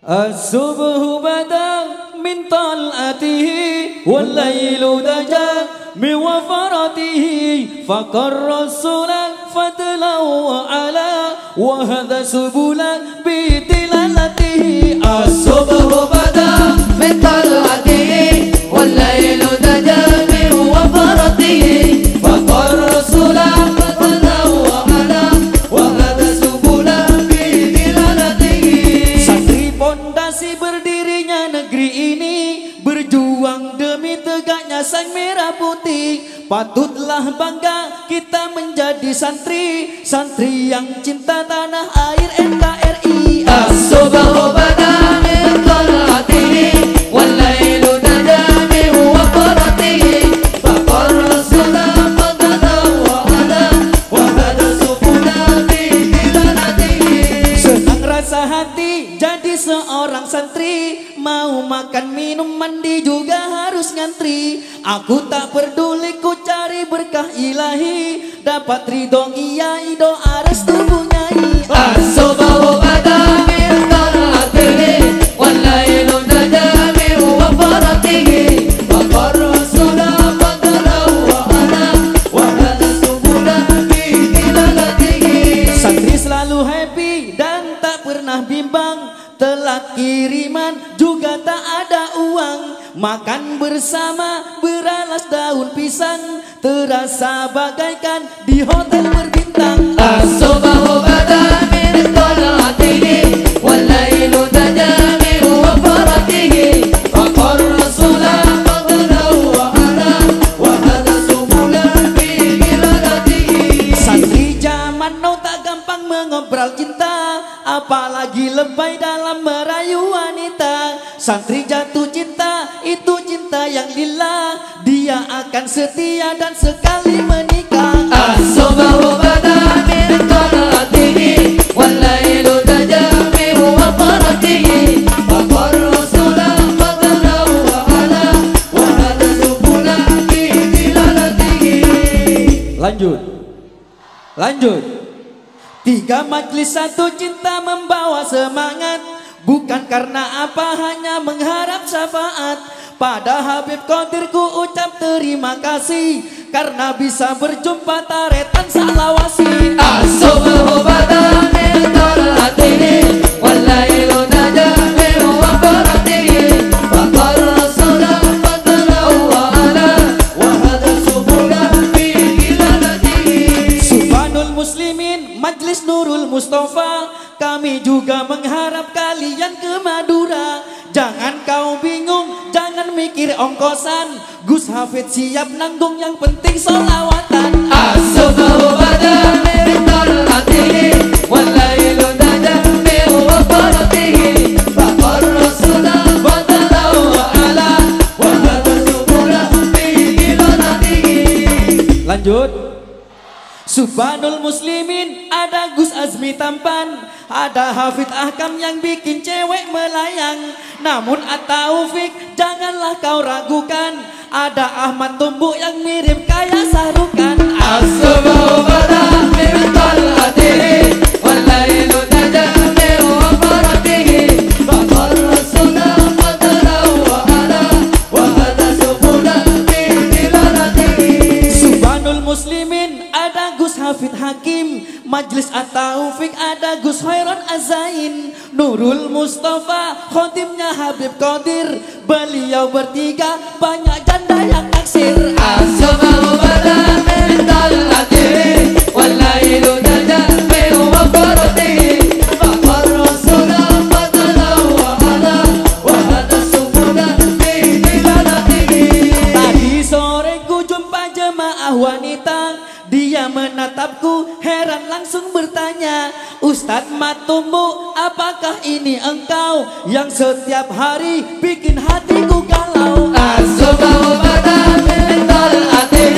As-subhu bada min tal'atihi wal-lailu daja min wafaratihi faqar rasulan fadlau ala wa hadha subulan bi tilalatihi. As-subhu bada min tal'atihi wal-lailu daja min wafaratihi faqar rasulan fadlau ala wa hadha subulan bi tilalatihi. Santri pondasi berdirinya negeri ini, berjuang demi tegaknya sang merah putih. Patutlah bangga kita menjadi santri, santri yang cinta tanah air NKRI. As-subhu bada min tal'atihi wal-lailu daja min wafaratihi faqar rasulan fadlau ala wa hadha subulan bi tilalatihi. Senang rasa hati jadi seorang santri, mau makan minum mandi juga harus ngantri. Aku tak peduli ku cari berkah ilahi, dapat ridho ngiyai doa restu bunyai. As-subhu bada min tal'atihi wal-lailu daja min wafaratihi faqar rasulan fadlau ala wa hadha subulan bi tilalatihi. Santri selalu happy dan tak pernah bimbang, telat kiriman juga tak ada uang. Makan bersama beralas daun pisang, terasa bagaikan di hotel berbintang. As-subhu bada min tal'atihi wal-lailu daja min wafaratihi faqar rasulan fadlau ala wa hadha subulan bi tilalatihi. Santri zaman now tak gampang mengobrol cinta, apalagi lebay dalam merayu wanita. Santri jatuh cinta, itu cinta yang lillah, dia akan setia dan sekali menikah. As-subhu bada min tal'atihi wal-lailu daja min wafaratihi faqar rasulan fadlau ala wa hadha subulan bi tilalatihi. Lanjut, lanjut. Tiga majlis satu cinta membawa semangat, bukan karena apa hanya mengharap syafaat. Pada Habib Qadir ku ucap terima kasih, karena bisa berjumpa taretan salawasi. As-subhu bada min tal'atihi wal-lailu daja min wafaratihi faqar rasulan fadlau ala wa hadha subulan bi tilalatihi. Subhanul Muslimin Majlis Nurul Mustafa, kami juga mengharap kalian ke Madura. Jangan kau bingung, jangan mikir ongkosan, Gus Hafid siap nanggung, yang penting solawatan. As-subhu bada min tal'atihi wal-lailu daja min wafaratihi faqar rasulan fadlau ala wa hadha subulan bi tilalatihi. Lanjut. Subhanul Muslimin, ada Gus Azmi tampan, ada Hafid Ahkam yang bikin cewek melayang. Namun At-Taufik janganlah kau ragukan, ada Ahmad Tumbuk yang mirip kayak Sarukan. As-subhu bada min tal'atihi wal-lailu daja min wafaratihi faqar rasulan fadlau ala wa hadha subulan bi tilalatihi. Subhanul Muslimin, ada Gus Hafid Hakim, Majlis At-Taufik ada Gus Khairon Azain, Nurul Mustafa khotimnya Habib Qadir, beliau bertiga banyak janda yang naksir. As-subhu bada min tal'atihi wal-lailu daja min wafaratihi faqar rasulan fadlau ala wa hadha subulan bi tilalatihi. Tadi sore ku jumpa jemaah wanita, dia menatapku heran langsung bertanya, Ustadz Matumbu, apakah ini engkau yang setiap hari bikin hatiku galau? As-subhu bada min tal'atihi